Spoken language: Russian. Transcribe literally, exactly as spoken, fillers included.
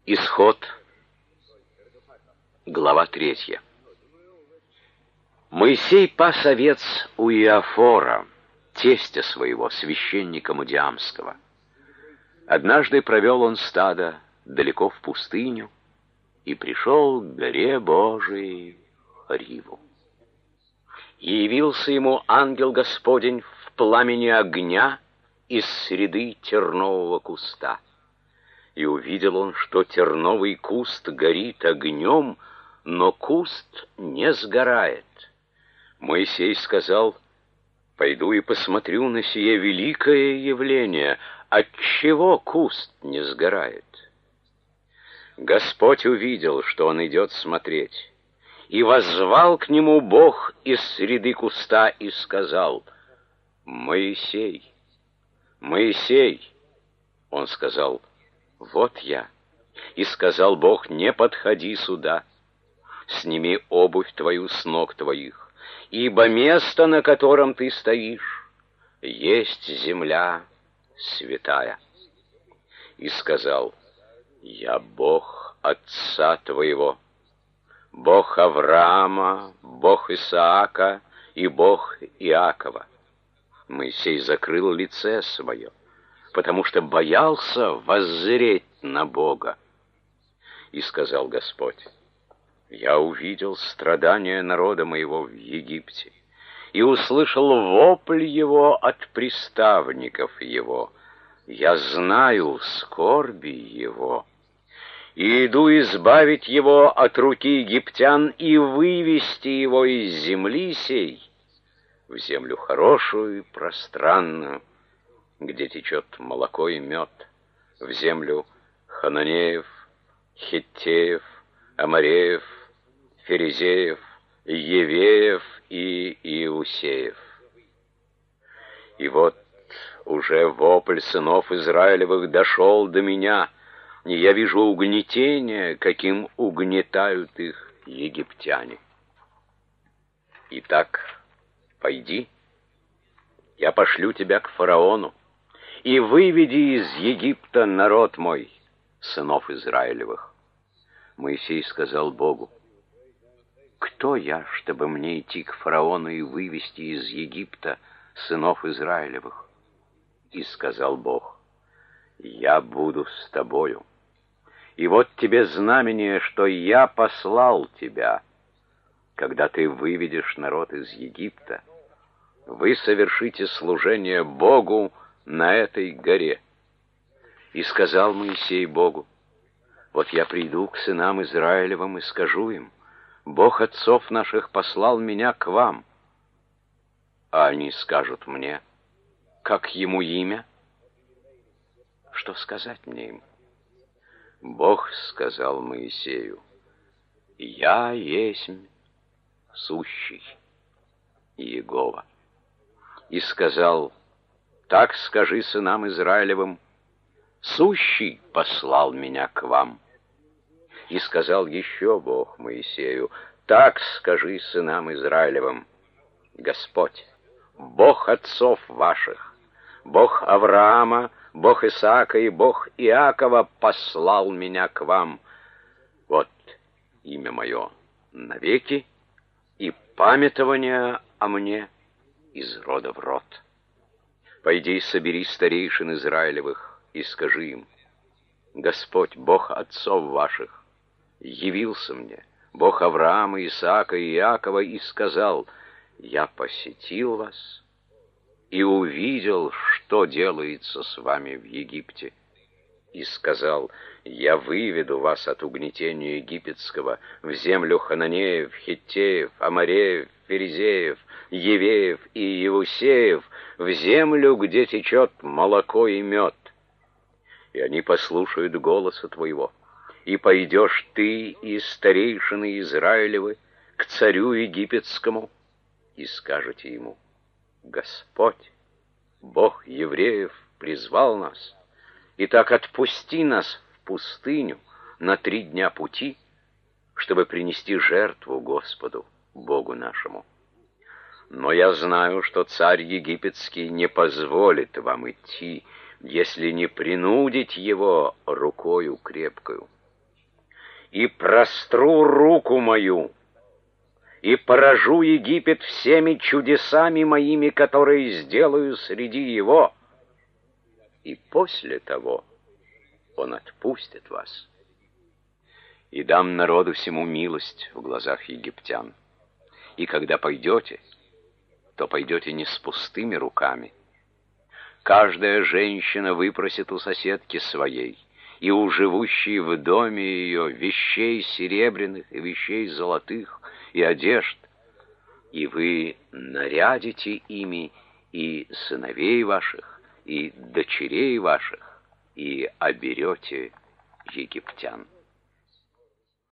Исход, глава третья. Моисей пас овец у Иофора, тестя своего, священника Мудиамского. Однажды провел он стадо далеко в пустыню и пришел к горе Божией Хориву. И явился ему ангел Господень в пламени огня из среды тернового куста. И увидел он, что терновый куст горит огнем, но куст не сгорает. Моисей сказал: «Пойду и посмотрю на сие великое явление, отчего куст не сгорает». Господь увидел, что он идет смотреть, и воззвал к нему Бог из среды куста и сказал: «Моисей, Моисей!» Он сказал: «Вот я». И сказал Бог: «Не подходи сюда, сними обувь твою с ног твоих, ибо место, на котором ты стоишь, есть земля святая». И сказал: «Я Бог отца твоего, Бог Авраама, Бог Исаака и Бог Иакова». Моисей закрыл лице свое, потому что боялся воззреть на Бога. И сказал Господь: «Я увидел страдания народа моего в Египте и услышал вопль его от приставников его. Я знаю скорби его, и иду избавить его от руки египтян и вывести его из земли сей в землю хорошую и пространную, где течет молоко и мед, в землю Хананеев, Хиттеев, Амореев, Ферезеев, Евеев и Иусеев. И вот уже вопль сынов Израилевых дошел до меня, и я вижу угнетение, каким угнетают их египтяне. Итак, пойди, я пошлю тебя к фараону, и выведи из Египта народ мой, сынов Израилевых». Моисей сказал Богу: «Кто я, чтобы мне идти к фараону и вывести из Египта сынов Израилевых?» И сказал Бог: «Я буду с тобою, и вот тебе знамение, что я послал тебя. Когда ты выведешь народ из Египта, вы совершите служение Богу на этой горе». И сказал Моисей Богу: «Вот я приду к сынам Израилевым и скажу им: Бог отцов наших послал меня к вам». А они скажут мне: как ему имя? Что сказать мне им? Бог сказал Моисею: «Я есмь сущий Иегова». И сказал: «Так скажи сынам Израилевым: сущий послал меня к вам». И сказал еще Бог Моисею: «Так скажи сынам Израилевым: Господь, Бог отцов ваших, Бог Авраама, Бог Исаака и Бог Иакова послал меня к вам. Вот имя мое навеки, и памятование о мне из рода в род. Пойди, собери старейшин Израилевых и скажи им: Господь, Бог отцов ваших, явился мне, Бог Авраама, Исаака и Иакова, и сказал: я посетил вас и увидел, что делается с вами в Египте. И сказал: я выведу вас от угнетения египетского в землю Хананеев, Хиттеев, Амореев, Ферезеев, Евеев и Иусеев, в землю, где течет молоко и мед. И они послушают голоса твоего, и пойдешь ты и старейшины Израилевы к царю египетскому, и скажете ему: Господь, Бог евреев, призвал нас. Итак, отпусти нас в пустыню на три дня пути, чтобы принести жертву Господу, Богу нашему. Но я знаю, что царь египетский не позволит вам идти, если не принудить его рукою крепкою. и простру руку мою, и поражу Египет всеми чудесами моими, которые сделаю среди его, и после того он отпустит вас. И дам народу всему милость в глазах египтян. И когда пойдете, то пойдете не с пустыми руками. Каждая женщина выпросит у соседки своей и у живущей в доме ее вещей серебряных и вещей золотых и одежд, и вы нарядите ими и сыновей ваших, и дочерей ваших, и оберете египтян.